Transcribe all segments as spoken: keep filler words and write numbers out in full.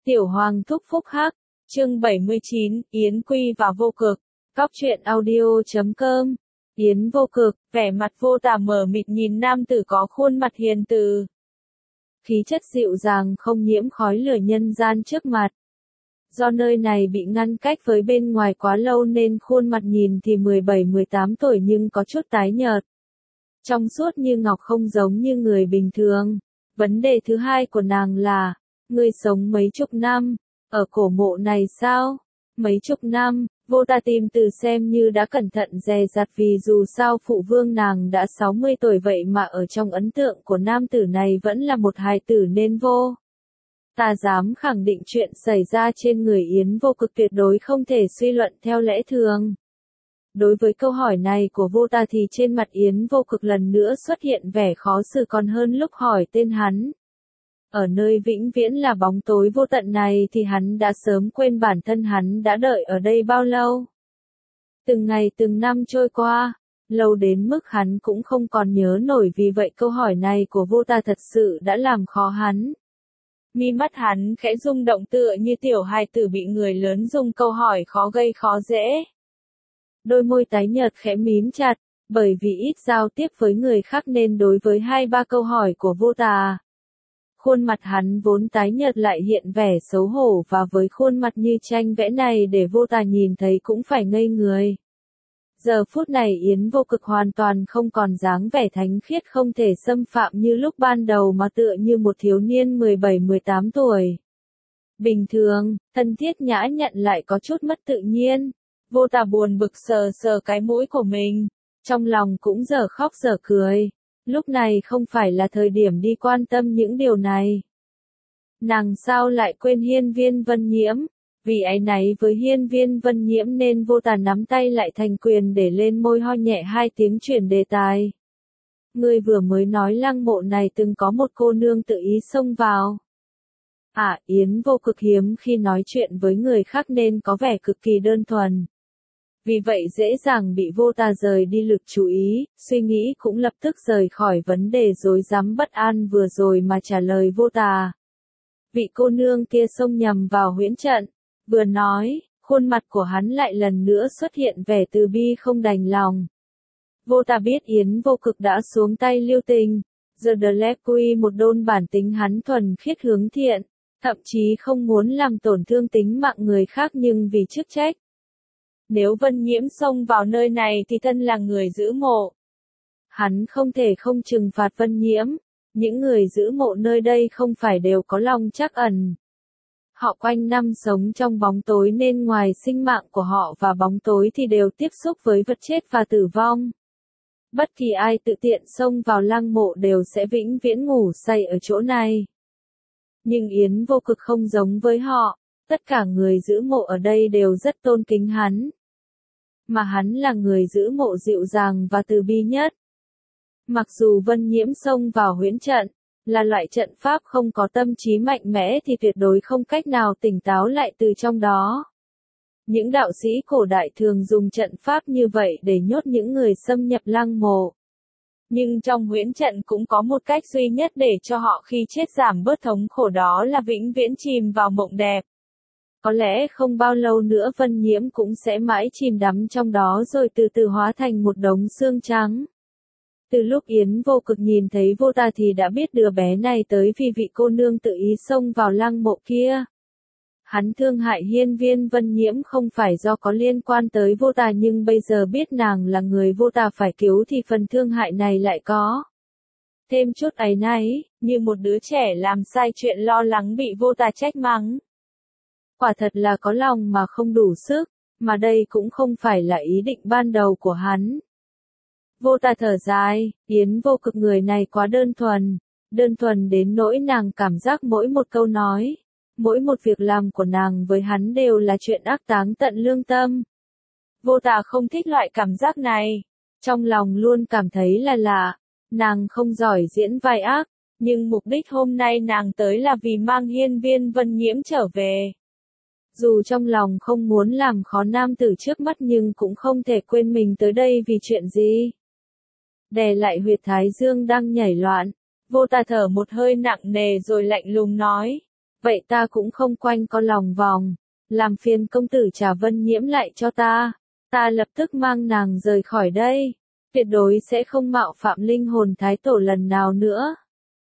Tiểu Hoàng thúc phúc hắc, chương bảy mươi chín, Yến Quy và Vô Cực, Cóc truyện audio chấm com. Yến Vô Cực, vẻ mặt vô tà mờ mịt nhìn nam tử có khuôn mặt hiền từ. Khí chất dịu dàng không nhiễm khói lửa nhân gian trước mặt. Do nơi này bị ngăn cách với bên ngoài quá lâu nên khuôn mặt nhìn thì mười bảy mười tám tuổi nhưng có chút tái nhợt. Trong suốt như ngọc không giống như người bình thường. Vấn đề thứ hai của nàng là, ngươi sống mấy chục năm, ở cổ mộ này sao? Mấy chục năm, Vô Tà tìm từ xem như đã cẩn thận dè dặt vì dù sao phụ vương nàng đã sáu mươi tuổi vậy mà ở trong ấn tượng của nam tử này vẫn là một hài tử nên Vô Tà dám khẳng định chuyện xảy ra trên người Yến Vô Cực tuyệt đối không thể suy luận theo lẽ thường. Đối với câu hỏi này của Vô Tà thì trên mặt Yến Vô Cực lần nữa xuất hiện vẻ khó xử còn hơn lúc hỏi tên hắn. Ở nơi vĩnh viễn là bóng tối vô tận này thì hắn đã sớm quên bản thân hắn đã đợi ở đây bao lâu. Từng ngày từng năm trôi qua, lâu đến mức hắn cũng không còn nhớ nổi vì vậy câu hỏi này của Vô Tà thật sự đã làm khó hắn. Mi mắt hắn khẽ rung động tựa như tiểu hài tử bị người lớn dùng câu hỏi khó gây khó dễ. Đôi môi tái nhợt khẽ mím chặt, bởi vì ít giao tiếp với người khác nên đối với hai ba câu hỏi của Vô Tà. Khuôn mặt hắn vốn tái nhợt lại hiện vẻ xấu hổ và với khuôn mặt như tranh vẽ này để Vô Tà nhìn thấy cũng phải ngây người. Giờ phút này Yến Vô Cực hoàn toàn không còn dáng vẻ thánh khiết không thể xâm phạm như lúc ban đầu mà tựa như một thiếu niên mười bảy mười tám tuổi. Bình thường, thân thiết nhã nhặn lại có chút mất tự nhiên. Vô Tà buồn bực sờ sờ cái mũi của mình, trong lòng cũng dở khóc dở cười. Lúc này không phải là thời điểm đi quan tâm những điều này. Nàng sao lại quên Hiên Viên Vân Nhiễm, vì áy náy với Hiên Viên Vân Nhiễm nên Vô Tà nắm tay lại thành quyền để lên môi ho nhẹ hai tiếng chuyển đề tài. Ngươi vừa mới nói lăng mộ này từng có một cô nương tự ý xông vào. À, Yến Vô Cực hiếm khi nói chuyện với người khác nên có vẻ cực kỳ đơn thuần. Vì vậy dễ dàng bị Vô Tà rời đi lực chú ý, suy nghĩ cũng lập tức rời khỏi vấn đề rối rắm bất an vừa rồi mà trả lời Vô Tà. Vị cô nương kia xông nhầm vào huyễn trận, vừa nói, khuôn mặt của hắn lại lần nữa xuất hiện vẻ từ bi không đành lòng. Vô Tà biết Yến Vô Cực đã xuống tay lưu tình, giờ The Lequi một đôn bản tính hắn thuần khiết hướng thiện, thậm chí không muốn làm tổn thương tính mạng người khác nhưng vì chức trách. Nếu Vân Nhiễm xông vào nơi này thì thân là người giữ mộ. Hắn không thể không trừng phạt Vân Nhiễm, những người giữ mộ nơi đây không phải đều có lòng trắc ẩn. Họ quanh năm sống trong bóng tối nên ngoài sinh mạng của họ và bóng tối thì đều tiếp xúc với vật chết và tử vong. Bất kỳ ai tự tiện xông vào lăng mộ đều sẽ vĩnh viễn ngủ say ở chỗ này. Nhưng Yến Vô Cực không giống với họ. Tất cả người giữ mộ ở đây đều rất tôn kính hắn. Mà hắn là người giữ mộ dịu dàng và từ bi nhất. Mặc dù Vân Nhiễm xông vào huyễn trận, là loại trận pháp không có tâm trí mạnh mẽ thì tuyệt đối không cách nào tỉnh táo lại từ trong đó. Những đạo sĩ cổ đại thường dùng trận pháp như vậy để nhốt những người xâm nhập lăng mộ. Nhưng trong huyễn trận cũng có một cách duy nhất để cho họ khi chết giảm bớt thống khổ đó là vĩnh viễn chìm vào mộng đẹp. Có lẽ không bao lâu nữa Vân Nhiễm cũng sẽ mãi chìm đắm trong đó rồi từ từ hóa thành một đống xương trắng. Từ lúc Yến Vô Cực nhìn thấy Vô Tà thì đã biết đứa bé này tới vì vị cô nương tự ý xông vào lăng mộ kia. Hắn thương hại Hiên Viên Vân Nhiễm không phải do có liên quan tới Vô Tà nhưng bây giờ biết nàng là người Vô Tà phải cứu thì phần thương hại này lại có. Thêm chút áy náy, như một đứa trẻ làm sai chuyện lo lắng bị Vô Tà trách mắng. Quả thật là có lòng mà không đủ sức, mà đây cũng không phải là ý định ban đầu của hắn. Vô Tà thở dài, Yến Vô Cực người này quá đơn thuần, đơn thuần đến nỗi nàng cảm giác mỗi một câu nói, mỗi một việc làm của nàng với hắn đều là chuyện ác táng tận lương tâm. Vô Tà không thích loại cảm giác này, trong lòng luôn cảm thấy là lạ, nàng không giỏi diễn vai ác, nhưng mục đích hôm nay nàng tới là vì mang Hiên Viên Vân Nhiễm trở về. Dù trong lòng không muốn làm khó nam tử trước mắt nhưng cũng không thể quên mình tới đây vì chuyện gì. Đè lại huyệt thái dương đang nhảy loạn, Vô Tà thở một hơi nặng nề rồi lạnh lùng nói. Vậy ta cũng không quanh co lòng vòng, làm phiền công tử trả Vân Nhiễm lại cho ta, ta lập tức mang nàng rời khỏi đây, tuyệt đối sẽ không mạo phạm linh hồn thái tổ lần nào nữa.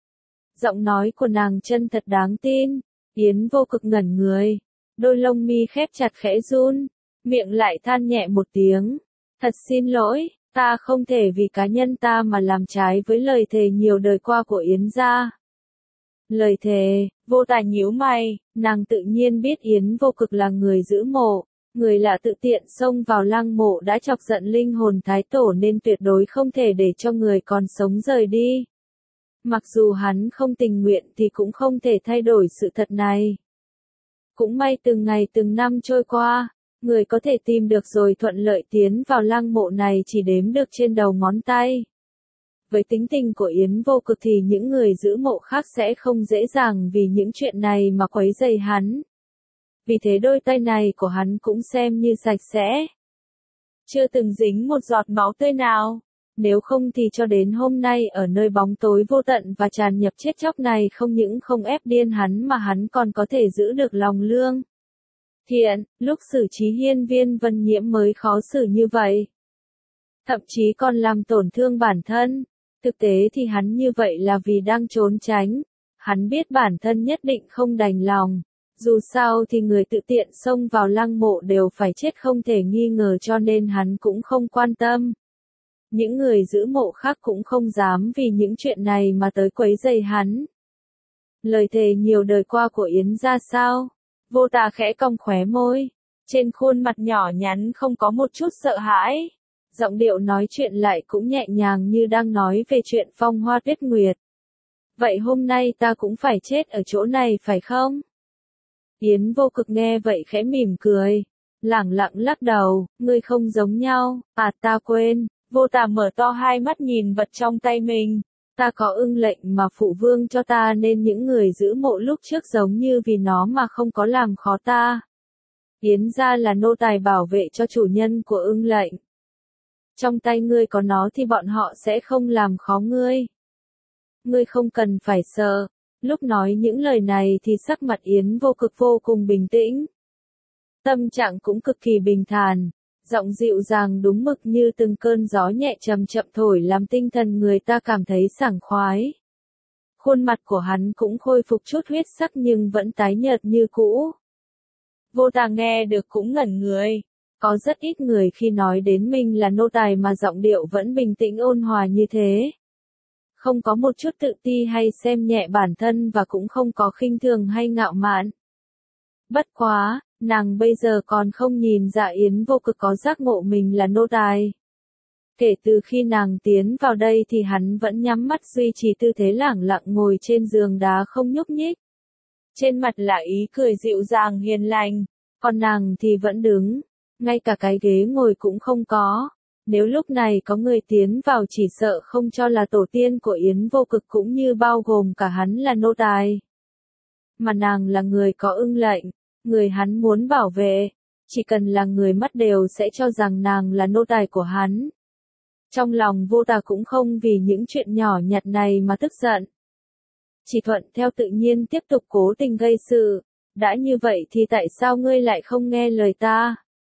Giọng nói của nàng chân thật đáng tin, Yến Vô Cực ngẩn người, đôi lông mi khép chặt khẽ run, miệng lại than nhẹ một tiếng, thật xin lỗi, ta không thể vì cá nhân ta mà làm trái với lời thề nhiều đời qua của Yến gia. Lời thề, Vô Tà nhíu mày, nàng tự nhiên biết Yến Vô Cực là người giữ mộ, người lạ tự tiện xông vào lăng mộ đã chọc giận linh hồn thái tổ nên tuyệt đối không thể để cho người còn sống rời đi. Mặc dù hắn không tình nguyện thì cũng không thể thay đổi sự thật này. Cũng may từng ngày từng năm trôi qua, người có thể tìm được rồi thuận lợi tiến vào lăng mộ này chỉ đếm được trên đầu ngón tay. Với tính tình của Yến Vô Cực thì những người giữ mộ khác sẽ không dễ dàng vì những chuyện này mà quấy rầy hắn. Vì thế đôi tay này của hắn cũng xem như sạch sẽ. Chưa từng dính một giọt máu tươi nào. Nếu không thì cho đến hôm nay ở nơi bóng tối vô tận và tràn nhập chết chóc này không những không ép điên hắn mà hắn còn có thể giữ được lòng lương thiện, lúc xử trí hiên viên Vân Nhiễm mới khó xử như vậy. Thậm chí còn làm tổn thương bản thân. Thực tế thì hắn như vậy là vì đang trốn tránh. Hắn biết bản thân nhất định không đành lòng. Dù sao thì người tự tiện xông vào lăng mộ đều phải chết không thể nghi ngờ cho nên hắn cũng không quan tâm. Những người giữ mộ khác cũng không dám vì những chuyện này mà tới quấy rầy hắn. Lời thề nhiều đời qua của Yến ra sao? Vô Tà khẽ cong khóe môi. Trên khuôn mặt nhỏ nhắn không có một chút sợ hãi. Giọng điệu nói chuyện lại cũng nhẹ nhàng như đang nói về chuyện phong hoa tuyết nguyệt. Vậy hôm nay ta cũng phải chết ở chỗ này phải không? Yến Vô Cực nghe vậy khẽ mỉm cười. Lẳng lặng lắc đầu, ngươi không giống nhau, à ta quên. Vô Tà mở to hai mắt nhìn vật trong tay mình. Ta có ưng lệnh mà phụ vương cho ta nên những người giữ mộ lúc trước giống như vì nó mà không có làm khó ta. Yến gia là nô tài bảo vệ cho chủ nhân của ưng lệnh. Trong tay ngươi có nó thì bọn họ sẽ không làm khó ngươi. Ngươi không cần phải sợ. Lúc nói những lời này thì sắc mặt Yến Vô Cực vô cùng bình tĩnh. Tâm trạng cũng cực kỳ bình thản. Giọng dịu dàng đúng mực như từng cơn gió nhẹ chậm chậm thổi làm tinh thần người ta cảm thấy sảng khoái. Khuôn mặt của hắn cũng khôi phục chút huyết sắc nhưng vẫn tái nhợt như cũ. Vô Tà nghe được cũng ngẩn người. Có rất ít người khi nói đến mình là nô tài mà giọng điệu vẫn bình tĩnh ôn hòa như thế. Không có một chút tự ti hay xem nhẹ bản thân và cũng không có khinh thường hay ngạo mạn. Bất quá, nàng bây giờ còn không nhìn ra Yến Vô Cực có giác ngộ mình là nô tài. Kể từ khi nàng tiến vào đây thì hắn vẫn nhắm mắt duy trì tư thế lẳng lặng ngồi trên giường đá không nhúc nhích. Trên mặt là ý cười dịu dàng hiền lành, còn nàng thì vẫn đứng, ngay cả cái ghế ngồi cũng không có. Nếu lúc này có người tiến vào chỉ sợ không cho là tổ tiên của Yến Vô Cực cũng như bao gồm cả hắn là nô tài. Mà nàng là người có ưng lệnh, người hắn muốn bảo vệ, chỉ cần là người mắt đều sẽ cho rằng nàng là nô tài của hắn. Trong lòng Vô Tà cũng không vì những chuyện nhỏ nhặt này mà tức giận. Chỉ thuận theo tự nhiên tiếp tục cố tình gây sự, đã như vậy thì tại sao ngươi lại không nghe lời ta?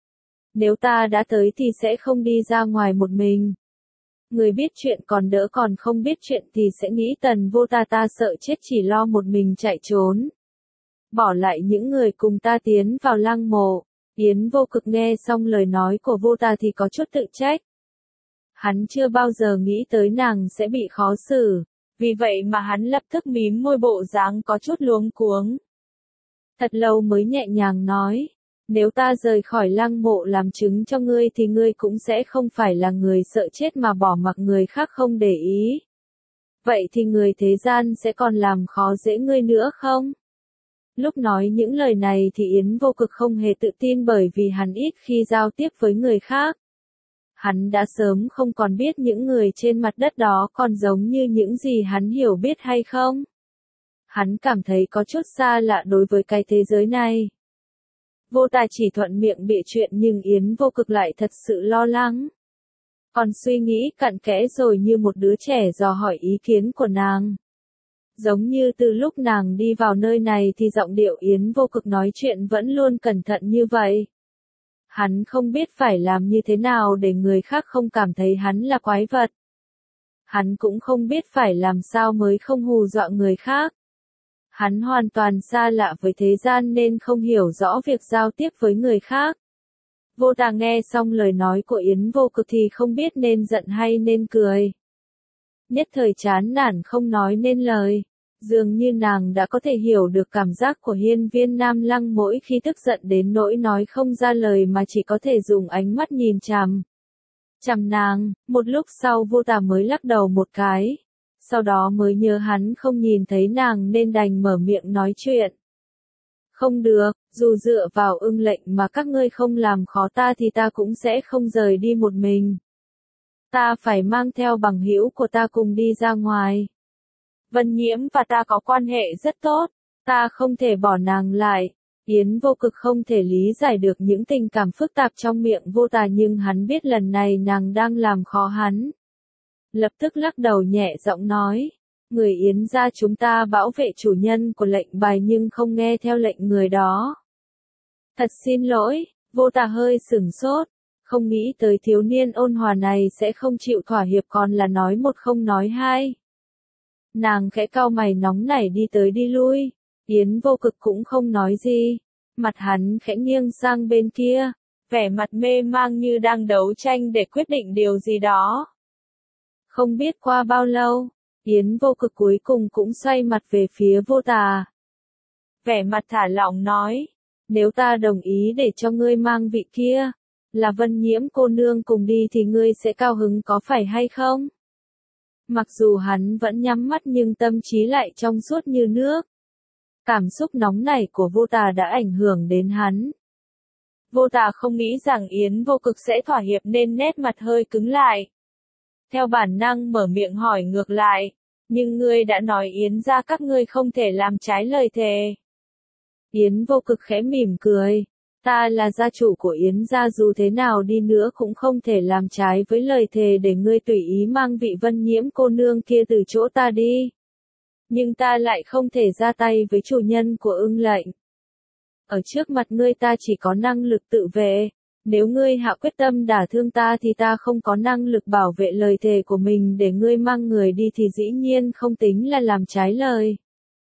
Nếu ta đã tới thì sẽ không đi ra ngoài một mình. Người biết chuyện còn đỡ còn không biết chuyện thì sẽ nghĩ Tần Vô Tà ta sợ chết chỉ lo một mình chạy trốn. Bỏ lại những người cùng ta tiến vào lăng mộ. Yến Vô Cực nghe xong lời nói của Vô Tà thì có chút tự trách. Hắn chưa bao giờ nghĩ tới nàng sẽ bị khó xử, vì vậy mà hắn lập tức mím môi bộ dáng có chút luống cuống. Thật lâu mới nhẹ nhàng nói, nếu ta rời khỏi lăng mộ làm chứng cho ngươi thì ngươi cũng sẽ không phải là người sợ chết mà bỏ mặc người khác không để ý. Vậy thì người thế gian sẽ còn làm khó dễ ngươi nữa không? Lúc nói những lời này thì Yến Vô Cực không hề tự tin bởi vì hắn ít khi giao tiếp với người khác. Hắn đã sớm không còn biết những người trên mặt đất đó còn giống như những gì hắn hiểu biết hay không. Hắn cảm thấy có chút xa lạ đối với cái thế giới này. Vô Tà chỉ thuận miệng bịa chuyện nhưng Yến Vô Cực lại thật sự lo lắng. Còn suy nghĩ cặn kẽ rồi như một đứa trẻ dò hỏi ý kiến của nàng. Giống như từ lúc nàng đi vào nơi này thì giọng điệu Yến Vô Cực nói chuyện vẫn luôn cẩn thận như vậy. Hắn không biết phải làm như thế nào để người khác không cảm thấy hắn là quái vật. Hắn cũng không biết phải làm sao mới không hù dọa người khác. Hắn hoàn toàn xa lạ với thế gian nên không hiểu rõ việc giao tiếp với người khác. Vô Tà nghe xong lời nói của Yến Vô Cực thì không biết nên giận hay nên cười. Nhất thời chán nản không nói nên lời. Dường như nàng đã có thể hiểu được cảm giác của hiên viên Nam Lăng mỗi khi tức giận đến nỗi nói không ra lời mà chỉ có thể dùng ánh mắt nhìn chằm. Chằm nàng, một lúc sau Vô Tà mới lắc đầu một cái. Sau đó mới nhớ hắn không nhìn thấy nàng nên đành mở miệng nói chuyện. Không được, dù dựa vào ưng lệnh mà các ngươi không làm khó ta thì ta cũng sẽ không rời đi một mình. Ta phải mang theo bằng hữu của ta cùng đi ra ngoài. Vân Nhiễm và ta có quan hệ rất tốt, ta không thể bỏ nàng lại. Yến Vô Cực không thể lý giải được những tình cảm phức tạp trong miệng Vô Tà nhưng hắn biết lần này nàng đang làm khó hắn. Lập tức lắc đầu nhẹ giọng nói, người Yến gia chúng ta bảo vệ chủ nhân của lệnh bài nhưng không nghe theo lệnh người đó. Thật xin lỗi, Vô Tà hơi sửng sốt, không nghĩ tới thiếu niên ôn hòa này sẽ không chịu thỏa hiệp còn là nói một không nói hai. Nàng khẽ cau mày nóng nảy đi tới đi lui, Yến Vô Cực cũng không nói gì, mặt hắn khẽ nghiêng sang bên kia, vẻ mặt mê mang như đang đấu tranh để quyết định điều gì đó. Không biết qua bao lâu, Yến Vô Cực cuối cùng cũng xoay mặt về phía Vô Tà. Vẻ mặt thả lỏng nói, nếu ta đồng ý để cho ngươi mang vị kia, là Vân Nhiễm cô nương cùng đi thì ngươi sẽ cao hứng có phải hay không? Mặc dù hắn vẫn nhắm mắt nhưng tâm trí lại trong suốt như nước. Cảm xúc nóng nảy của Vô Tà đã ảnh hưởng đến hắn. Vô Tà không nghĩ rằng Yến Vô Cực sẽ thỏa hiệp nên nét mặt hơi cứng lại. Theo bản năng mở miệng hỏi ngược lại, nhưng ngươi đã nói Yến gia các ngươi không thể làm trái lời thề. Yến Vô Cực khẽ mỉm cười, ta là gia chủ của Yến gia dù thế nào đi nữa cũng không thể làm trái với lời thề để ngươi tùy ý mang vị Vân Nhiễm cô nương kia từ chỗ ta đi. Nhưng ta lại không thể ra tay với chủ nhân của ưng lệnh. Ở trước mặt ngươi ta chỉ có năng lực tự vệ, nếu ngươi hạ quyết tâm đả thương ta thì ta không có năng lực bảo vệ lời thề của mình để ngươi mang người đi thì dĩ nhiên không tính là làm trái lời.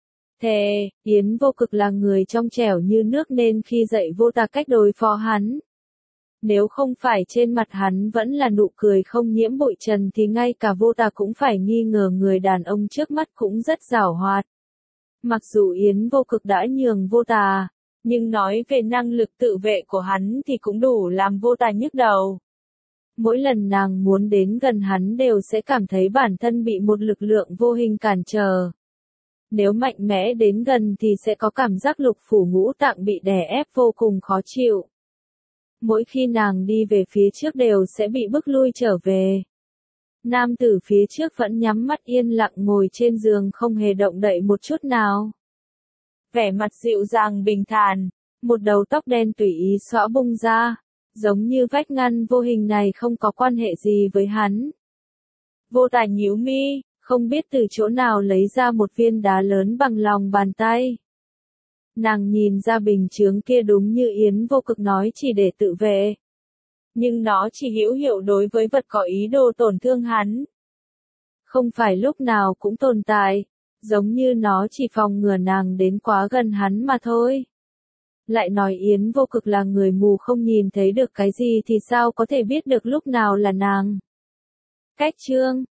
Thề, Yến Vô Cực là người trong trẻo như nước nên khi dạy Vô Tà cách đối phó hắn. Nếu không phải trên mặt hắn vẫn là nụ cười không nhiễm bụi trần thì ngay cả Vô Tà cũng phải nghi ngờ người đàn ông trước mắt cũng rất giảo hoạt. Mặc dù Yến Vô Cực đã nhường Vô Tà, nhưng nói về năng lực tự vệ của hắn thì cũng đủ làm Vô Tà nhức đầu. Mỗi lần nàng muốn đến gần hắn đều sẽ cảm thấy bản thân bị một lực lượng vô hình cản trở. Nếu mạnh mẽ đến gần thì sẽ có cảm giác lục phủ ngũ tạng bị đè ép vô cùng khó chịu. Mỗi khi nàng đi về phía trước đều sẽ bị bức lui trở về. Nam tử phía trước vẫn nhắm mắt yên lặng ngồi trên giường không hề động đậy một chút nào. Vẻ mặt dịu dàng bình thản, một đầu tóc đen tùy ý xõa bung ra, giống như vách ngăn vô hình này không có quan hệ gì với hắn. Vô Tà nhíu mi, không biết từ chỗ nào lấy ra một viên đá lớn bằng lòng bàn tay. Nàng nhìn ra bình chướng kia đúng như Yến Vô Cực nói chỉ để tự vệ. Nhưng nó chỉ hữu hiệu đối với vật có ý đồ tổn thương hắn. Không phải lúc nào cũng tồn tại, giống như nó chỉ phòng ngừa nàng đến quá gần hắn mà thôi. Lại nói Yến Vô Cực là người mù không nhìn thấy được cái gì thì sao có thể biết được lúc nào là nàng. Cách chương